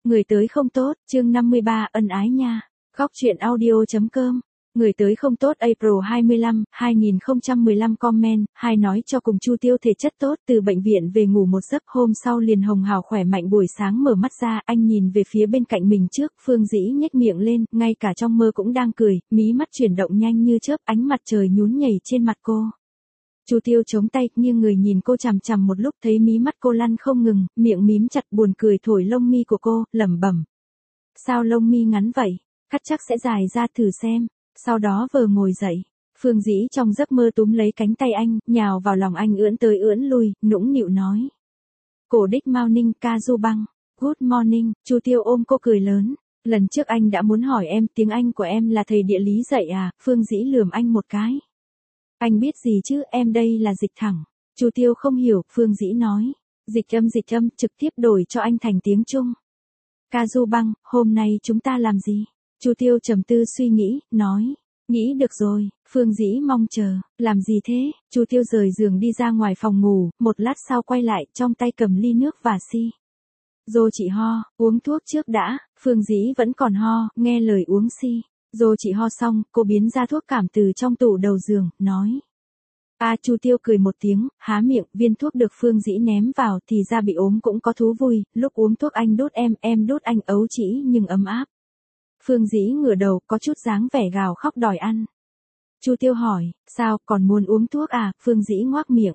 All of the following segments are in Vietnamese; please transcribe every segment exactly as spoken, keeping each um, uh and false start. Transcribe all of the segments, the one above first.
Người tới không tốt, chương năm mươi ba, ân ái nha. Góc truyện audio.com. Người tới không tốt April hai mươi lăm, hai nghìn không trăm mười lăm comment, hai nói cho cùng Chu Tiêu thể chất tốt, từ bệnh viện về ngủ một giấc, hôm sau liền hồng hào khỏe mạnh, buổi sáng mở mắt ra, anh nhìn về phía bên cạnh mình trước, Phương Dĩ nhếch miệng lên, ngay cả trong mơ cũng đang cười, mí mắt chuyển động nhanh như chớp, ánh mặt trời nhún nhảy trên mặt cô. Chu Tiêu chống tay, nghiêng người nhìn cô chằm chằm một lúc, thấy mí mắt cô lăn không ngừng, miệng mím chặt, buồn cười thổi lông mi của cô, lẩm bẩm. Sao lông mi ngắn vậy? Cắt chắc sẽ dài ra thử xem. Sau đó vờ ngồi dậy. Phương Dĩ trong giấc mơ túm lấy cánh tay anh, nhào vào lòng anh, ưỡn tới ưỡn lui, nũng nịu nói. Cổ đích Mao Ninh, ca du băng. Good morning. Chu Tiêu ôm cô cười lớn. Lần trước anh đã muốn hỏi em, tiếng Anh của em là thầy địa lý dạy à? Phương Dĩ lườm anh một cái. Anh biết gì chứ, em đây là dịch thẳng. Chu Tiêu không hiểu, Phương Dĩ nói. Dịch âm dịch âm, trực tiếp đổi cho anh thành tiếng Trung. Ca du băng, hôm nay chúng ta làm gì? Chu Tiêu trầm tư suy nghĩ, nói. Nghĩ được rồi. Phương Dĩ mong chờ. Làm gì thế? Chu Tiêu rời giường đi ra ngoài phòng ngủ, một lát sau quay lại, trong tay cầm ly nước và xi. Dô chị ho, uống thuốc trước đã. Phương Dĩ vẫn còn ho, nghe lời uống xi. Dô chị ho xong, cô biến ra thuốc cảm từ trong tủ đầu giường, nói. A Chu Tiêu cười một tiếng, há miệng, viên thuốc được Phương Dĩ ném vào, thì ra bị ốm cũng có thú vui, lúc uống thuốc anh đốt em, em đốt anh, ấu trĩ nhưng ấm áp. Phương Dĩ ngửa đầu, có chút dáng vẻ gào khóc đòi ăn. Chu Tiêu hỏi, sao, còn muốn uống thuốc à? Phương Dĩ ngoác miệng.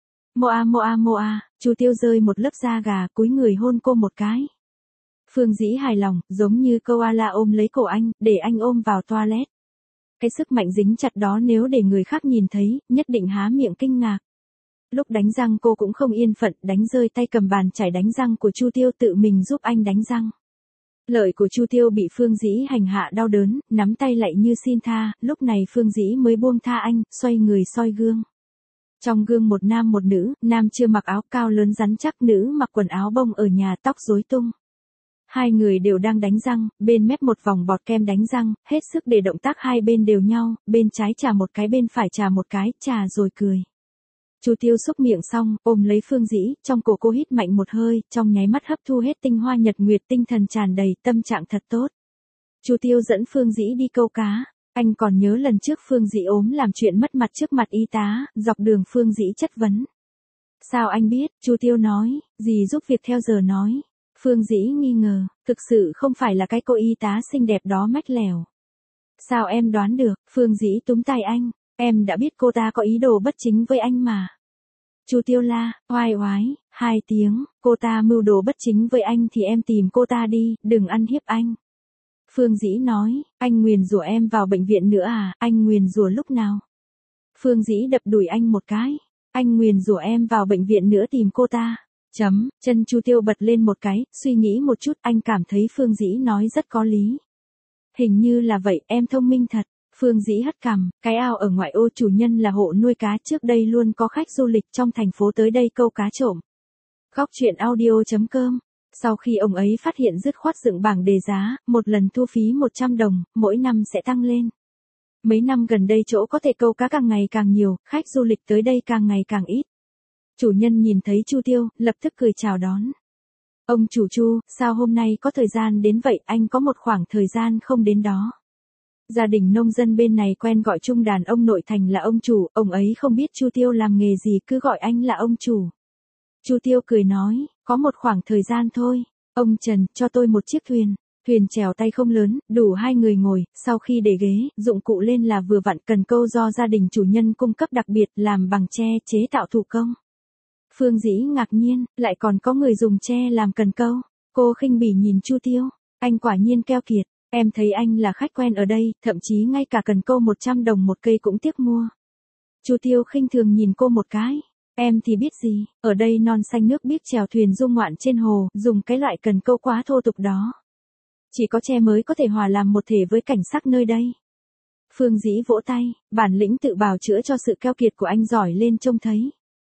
Moa moa moa, Chu Tiêu rơi một lớp da gà, cúi người hôn cô một cái. Phương Dĩ hài lòng, giống như koala ôm lấy cổ anh, để anh ôm vào toilet. Cái sức mạnh dính chặt đó nếu để người khác nhìn thấy, nhất định há miệng kinh ngạc. Lúc đánh răng cô cũng không yên phận, đánh rơi tay cầm bàn chải đánh răng của Chu Tiêu, tự mình giúp anh đánh răng. Lợi của Chu Tiêu bị Phương Dĩ hành hạ đau đớn, nắm tay lại như xin tha, lúc này Phương Dĩ mới buông tha anh, xoay người soi gương. Trong gương một nam một nữ, nam chưa mặc áo cao lớn rắn chắc, nữ mặc quần áo bông ở nhà, tóc rối tung. Hai người đều đang đánh răng, bên mép một vòng bọt kem đánh răng, hết sức để động tác hai bên đều nhau, bên trái chà một cái bên phải chà một cái, chà rồi cười. Chu Tiêu xúc miệng xong, ôm lấy Phương Dĩ, trong cổ cô hít mạnh một hơi, trong nháy mắt hấp thu hết tinh hoa nhật nguyệt, tinh thần tràn đầy, tâm trạng thật tốt. Chu Tiêu dẫn Phương Dĩ đi câu cá, anh còn nhớ lần trước Phương Dĩ ốm làm chuyện mất mặt trước mặt y tá, dọc đường Phương Dĩ chất vấn. Sao anh biết? Chu Tiêu nói, dì giúp việc theo giờ nói. Phương Dĩ nghi ngờ, thực sự không phải là cái cô y tá xinh đẹp đó mách lèo. Sao em đoán được? Phương Dĩ túm tay anh, em đã biết cô ta có ý đồ bất chính với anh mà. Chu Tiêu la, oai oái, hai tiếng, cô ta mưu đồ bất chính với anh thì em tìm cô ta đi, đừng ăn hiếp anh. Phương Dĩ nói, anh nguyền rủa em vào bệnh viện nữa à, anh nguyền rủa lúc nào? Phương Dĩ đập đùi anh một cái, anh nguyền rủa em vào bệnh viện nữa tìm cô ta. Chấm, chân Chu Tiêu bật lên một cái, suy nghĩ một chút, anh cảm thấy Phương Dĩ nói rất có lý. Hình như là vậy, em thông minh thật. Phương Dĩ hất cằm, cái ao ở ngoại ô chủ nhân là hộ nuôi cá, trước đây luôn có khách du lịch trong thành phố tới đây câu cá trộm. Góc truyện audio.com. Sau khi ông ấy phát hiện dứt khoát dựng bảng đề giá, một lần thu phí một trăm đồng, mỗi năm sẽ tăng lên. Mấy năm gần đây chỗ có thể câu cá càng ngày càng nhiều, khách du lịch tới đây càng ngày càng ít. Chủ nhân nhìn thấy Chu Tiêu, lập tức cười chào đón. Ông chủ Chu, sao hôm nay có thời gian đến vậy, anh có một khoảng thời gian không đến đó. Gia đình nông dân bên này quen gọi chung đàn ông nội thành là ông chủ, ông ấy không biết Chu Tiêu làm nghề gì cứ gọi anh là ông chủ. Chu Tiêu cười nói, có một khoảng thời gian thôi. Ông Trần, cho tôi một chiếc thuyền. Thuyền chèo tay không lớn, đủ hai người ngồi, sau khi để ghế, dụng cụ lên là vừa vặn, cần câu do gia đình chủ nhân cung cấp đặc biệt, làm bằng tre, chế tạo thủ công. Phương Dĩ ngạc nhiên, lại còn có người dùng tre làm cần câu. Cô khinh bỉ nhìn Chu Tiêu, anh quả nhiên keo kiệt, em thấy anh là khách quen ở đây, thậm chí ngay cả cần câu một trăm đồng một cây cũng tiếc mua. Chu Tiêu khinh thường nhìn cô một cái, em thì biết gì, ở đây non xanh nước biếc chèo thuyền du ngoạn trên hồ, dùng cái loại cần câu quá thô tục đó. Chỉ có tre mới có thể hòa làm một thể với cảnh sắc nơi đây. Phương Dĩ vỗ tay, bản lĩnh tự bào chữa cho sự keo kiệt của anh giỏi lên trông thấy.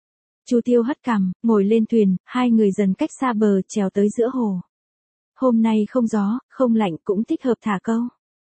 Chu Tiêu hất cằm, ngồi lên thuyền, hai người dần cách xa bờ, trèo tới giữa hồ. Hôm nay không gió, không lạnh, cũng thích hợp thả câu.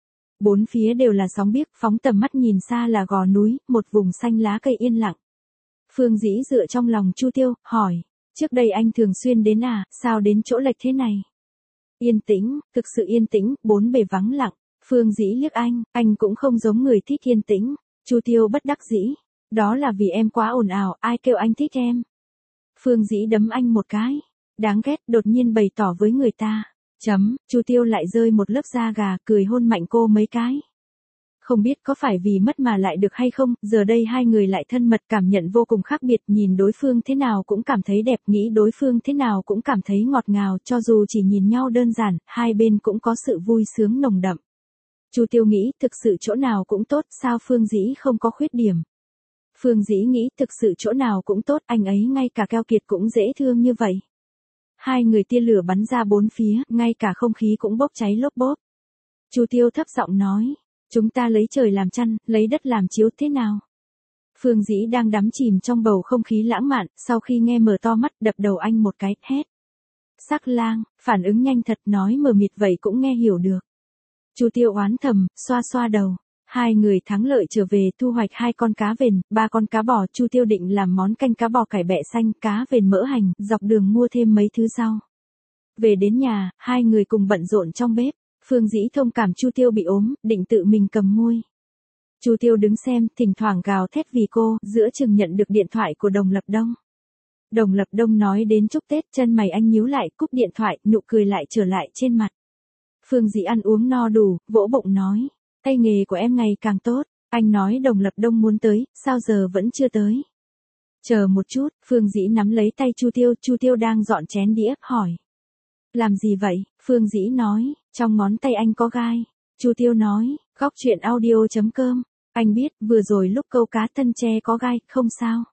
Bốn phía đều là sóng biếc, phóng tầm mắt nhìn xa là gò núi, một vùng xanh lá cây yên lặng. Phương Dĩ dựa trong lòng Chu Tiêu, hỏi, trước đây anh thường xuyên đến à, sao đến chỗ lệch thế này? Yên tĩnh, thực sự yên tĩnh, bốn bề vắng lặng. Phương Dĩ liếc anh, anh cũng không giống người thích yên tĩnh. Chu Tiêu bất đắc dĩ. Đó là vì em quá ồn ào, ai kêu anh thích em. Phương Dĩ đấm anh một cái. Đáng ghét, đột nhiên bày tỏ với người ta. Chấm, Chu Tiêu lại rơi một lớp da gà, cười hôn mạnh cô mấy cái. Không biết có phải vì mất mà lại được hay không, giờ đây hai người lại thân mật, cảm nhận vô cùng khác biệt, nhìn đối phương thế nào cũng cảm thấy đẹp, nghĩ đối phương thế nào cũng cảm thấy ngọt ngào, cho dù chỉ nhìn nhau đơn giản, hai bên cũng có sự vui sướng nồng đậm. Chu Tiêu nghĩ, thực sự chỗ nào cũng tốt, sao Phương Dĩ không có khuyết điểm. Phương Dĩ nghĩ, thực sự chỗ nào cũng tốt, anh ấy ngay cả keo kiệt cũng dễ thương như vậy. Hai người tia lửa bắn ra bốn phía, ngay cả không khí cũng bốc cháy lốp bốp. Chu Tiêu thấp giọng nói, chúng ta lấy trời làm chăn, lấy đất làm chiếu thế nào? Phương Dĩ đang đắm chìm trong bầu không khí lãng mạn, sau khi nghe mở to mắt đập đầu anh một cái, hét. Sắc lang, phản ứng nhanh thật, nói mờ mịt vậy cũng nghe hiểu được. Chu Tiêu oán thầm, xoa xoa đầu. Hai người thắng lợi trở về thu hoạch hai con cá vền, ba con cá bò. Chu Tiêu định làm món canh cá bò cải bẹ xanh, cá vền mỡ hành, dọc đường mua thêm mấy thứ rau. Về đến nhà, hai người cùng bận rộn trong bếp. Phương Dĩ thông cảm Chu Tiêu bị ốm, định tự mình cầm muôi. Chu Tiêu đứng xem, thỉnh thoảng gào thét vì cô, giữa chừng nhận được điện thoại của Đồng Lập Đông. Đồng Lập Đông nói đến chúc Tết, chân mày anh nhíu lại, cúp điện thoại, nụ cười lại trở lại trên mặt. Phương Dĩ ăn uống no đủ, vỗ bụng nói, tay nghề của em ngày càng tốt, anh nói Đồng Lập Đông muốn tới, sao giờ vẫn chưa tới. Chờ một chút, Phương Dĩ nắm lấy tay Chu Tiêu, Chu Tiêu đang dọn chén đĩa, hỏi. Làm gì vậy? Phương Dĩ nói, trong ngón tay anh có gai. Chu Tiêu nói, góc chuyện audio chấm com, anh biết, vừa rồi lúc câu cá Tân Tre có gai, không sao.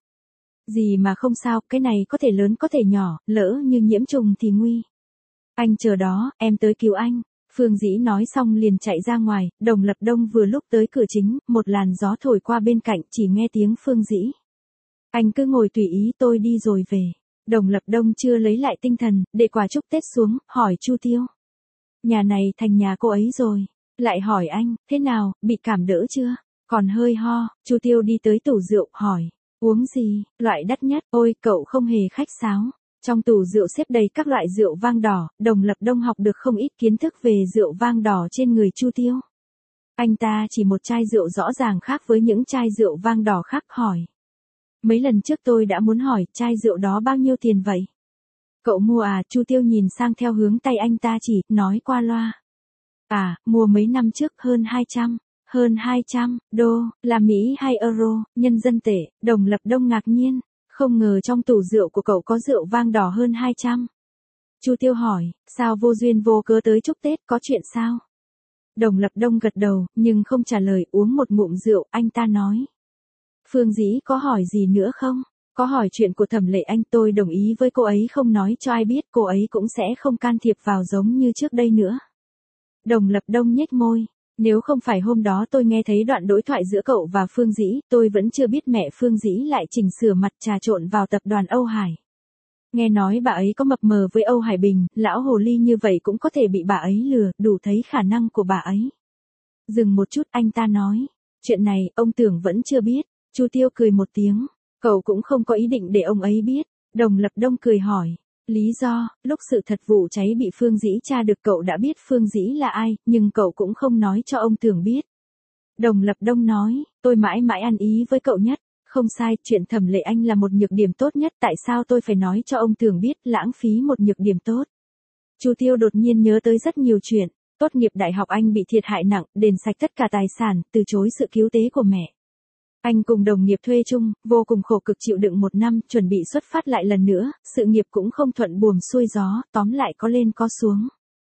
Gì mà không sao, cái này có thể lớn có thể nhỏ, lỡ như nhiễm trùng thì nguy. Anh chờ đó, em tới cứu anh. Phương Dĩ nói xong liền chạy ra ngoài, Đồng Lập Đông vừa lúc tới cửa chính, một làn gió thổi qua bên cạnh, chỉ nghe tiếng Phương Dĩ. Anh cứ ngồi tùy ý, tôi đi rồi về. Đồng Lập Đông chưa lấy lại tinh thần, để quả chúc Tết xuống, hỏi Chu Tiêu. Nhà này thành nhà cô ấy rồi. Lại hỏi anh, thế nào, bị cảm đỡ chưa? Còn hơi ho. Chu Tiêu đi tới tủ rượu, hỏi. Uống gì, loại đắt nhất, ôi cậu không hề khách sáo. Trong tủ rượu xếp đầy các loại rượu vang đỏ, Đồng Lập Đông học được không ít kiến thức về rượu vang đỏ trên người Chu Tiêu. Anh ta chỉ một chai rượu rõ ràng khác với những chai rượu vang đỏ khác, hỏi. Mấy lần trước tôi đã muốn hỏi, chai rượu đó bao nhiêu tiền vậy? Cậu mua à? Chu Tiêu nhìn sang theo hướng tay anh ta chỉ, nói qua loa. À, mua mấy năm trước, hơn hai trăm. Hơn hai trăm, đô, là Mỹ hay euro, nhân dân tệ. Đồng Lập Đông ngạc nhiên, không ngờ trong tủ rượu của cậu có rượu vang đỏ hơn hai trăm. Chu Tiêu hỏi, sao vô duyên vô cớ tới chúc Tết, có chuyện sao? Đồng Lập Đông gật đầu, nhưng không trả lời, uống một ngụm rượu, anh ta nói. Phương Dĩ có hỏi gì nữa không? Có hỏi chuyện của Thẩm Lệ Anh, tôi đồng ý với cô ấy không nói cho ai biết, cô ấy cũng sẽ không can thiệp vào giống như trước đây nữa. Đồng Lập Đông nhếch môi. Nếu không phải hôm đó tôi nghe thấy đoạn đối thoại giữa cậu và Phương Dĩ, tôi vẫn chưa biết mẹ Phương Dĩ lại chỉnh sửa mặt trà trộn vào tập đoàn Âu Hải. Nghe nói bà ấy có mập mờ với Âu Hải Bình, lão hồ ly như vậy cũng có thể bị bà ấy lừa, đủ thấy khả năng của bà ấy. Dừng một chút, anh ta nói, chuyện này, ông Tưởng vẫn chưa biết. Chu Tiêu cười một tiếng, cậu cũng không có ý định để ông ấy biết. Đồng Lập Đông cười hỏi. Lý do, lúc sự thật vụ cháy bị Phương Dĩ tra được cậu đã biết Phương Dĩ là ai, nhưng cậu cũng không nói cho ông Tưởng biết. Đồng Lập Đông nói, tôi mãi mãi ăn ý với cậu nhất, không sai, chuyện Thẩm Lệ Anh là một nhược điểm tốt nhất, tại sao tôi phải nói cho ông Tưởng biết, lãng phí một nhược điểm tốt. Chu Tiêu đột nhiên nhớ tới rất nhiều chuyện, tốt nghiệp đại học anh bị thiệt hại nặng, đền sạch tất cả tài sản, từ chối sự cứu tế của mẹ. Anh cùng đồng nghiệp thuê chung, vô cùng khổ cực chịu đựng một năm, chuẩn bị xuất phát lại lần nữa, sự nghiệp cũng không thuận buồm xuôi gió, tóm lại có lên có xuống.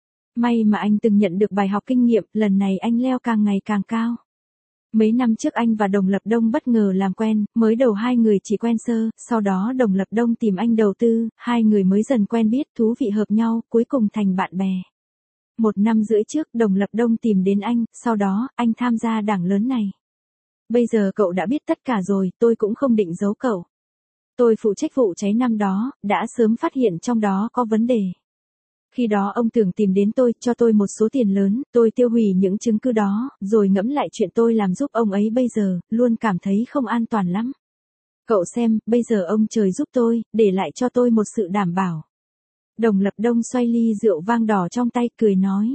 May mà anh từng nhận được bài học kinh nghiệm, lần này anh leo càng ngày càng cao. Mấy năm trước anh và Đồng Lập Đông bất ngờ làm quen, mới đầu hai người chỉ quen sơ, sau đó Đồng Lập Đông tìm anh đầu tư, hai người mới dần quen biết, thú vị hợp nhau, cuối cùng thành bạn bè. Một năm rưỡi trước, Đồng Lập Đông tìm đến anh, sau đó, anh tham gia đảng lớn này. Bây giờ cậu đã biết tất cả rồi, tôi cũng không định giấu cậu. Tôi phụ trách vụ cháy năm đó, đã sớm phát hiện trong đó có vấn đề. Khi đó ông Tưởng tìm đến tôi, cho tôi một số tiền lớn, tôi tiêu hủy những chứng cứ đó, rồi ngẫm lại chuyện tôi làm giúp ông ấy bây giờ, luôn cảm thấy không an toàn lắm. Cậu xem, bây giờ ông trời giúp tôi, để lại cho tôi một sự đảm bảo. Đồng Lập Đông xoay ly rượu vang đỏ trong tay cười nói.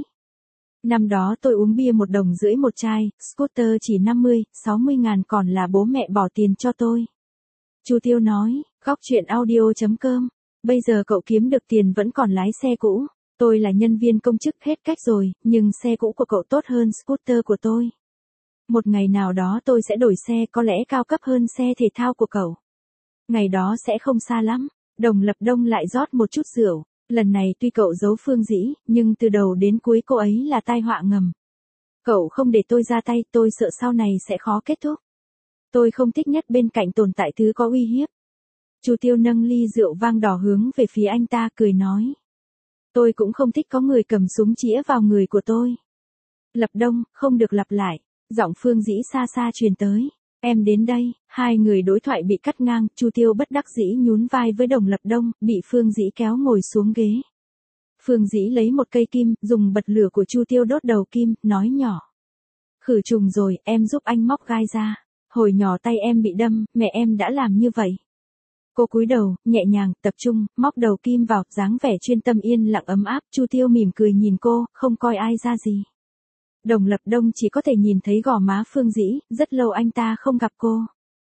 Năm đó tôi uống bia một đồng rưỡi một chai, scooter chỉ năm mươi, sáu mươi ngàn còn là bố mẹ bỏ tiền cho tôi. Chu Tiêu nói, góc chuyện audio.com. Bây giờ cậu kiếm được tiền vẫn còn lái xe cũ. Tôi là nhân viên công chức hết cách rồi, nhưng xe cũ của cậu tốt hơn scooter của tôi. Một ngày nào đó tôi sẽ đổi xe có lẽ cao cấp hơn xe thể thao của cậu. Ngày đó sẽ không xa lắm. Đồng Lập Đông lại rót một chút rượu. Lần này tuy cậu giấu Phương Dĩ, nhưng từ đầu đến cuối cô ấy là tai họa ngầm. Cậu không để tôi ra tay, tôi sợ sau này sẽ khó kết thúc. Tôi không thích nhất bên cạnh tồn tại thứ có uy hiếp. Chu Tiêu nâng ly rượu vang đỏ hướng về phía anh ta cười nói. Tôi cũng không thích có người cầm súng chĩa vào người của tôi. Lập Đông, không được lặp lại. Giọng Phương Dĩ xa xa truyền tới. Em đến đây, hai người đối thoại bị cắt ngang, Chu Tiêu bất đắc dĩ nhún vai với Đồng Lập Đông, bị Phương Dĩ kéo ngồi xuống ghế. Phương Dĩ lấy một cây kim, dùng bật lửa của Chu Tiêu đốt đầu kim, nói nhỏ. Khử trùng rồi, em giúp anh móc gai ra. Hồi nhỏ tay em bị đâm, mẹ em đã làm như vậy. Cô cúi đầu, nhẹ nhàng, tập trung, móc đầu kim vào, dáng vẻ chuyên tâm yên lặng ấm áp, Chu Tiêu mỉm cười nhìn cô, không coi ai ra gì. Đồng Lập Đông chỉ có thể nhìn thấy gò má Phương Dĩ, rất lâu anh ta không gặp cô.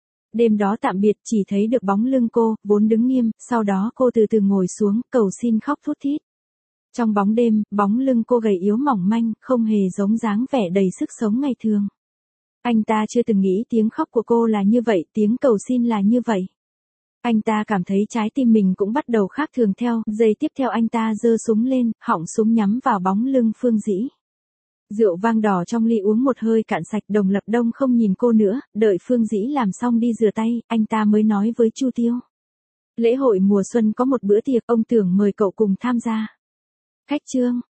Đêm đó tạm biệt chỉ thấy được bóng lưng cô, vốn đứng nghiêm, sau đó cô từ từ ngồi xuống, cầu xin khóc thút thít. Trong bóng đêm, bóng lưng cô gầy yếu mỏng manh, không hề giống dáng vẻ đầy sức sống ngày thường. Anh ta chưa từng nghĩ tiếng khóc của cô là như vậy, tiếng cầu xin là như vậy. Anh ta cảm thấy trái tim mình cũng bắt đầu khác thường theo, giây tiếp theo anh ta giơ súng lên, họng súng nhắm vào bóng lưng Phương Dĩ. Rượu vang đỏ trong ly uống một hơi cạn sạch, Đồng Lập Đông không nhìn cô nữa, đợi Phương Dĩ làm xong đi rửa tay, anh ta mới nói với Chu Tiêu. Lễ hội mùa xuân có một bữa tiệc, ông tưởng mời cậu cùng tham gia. Khách trương,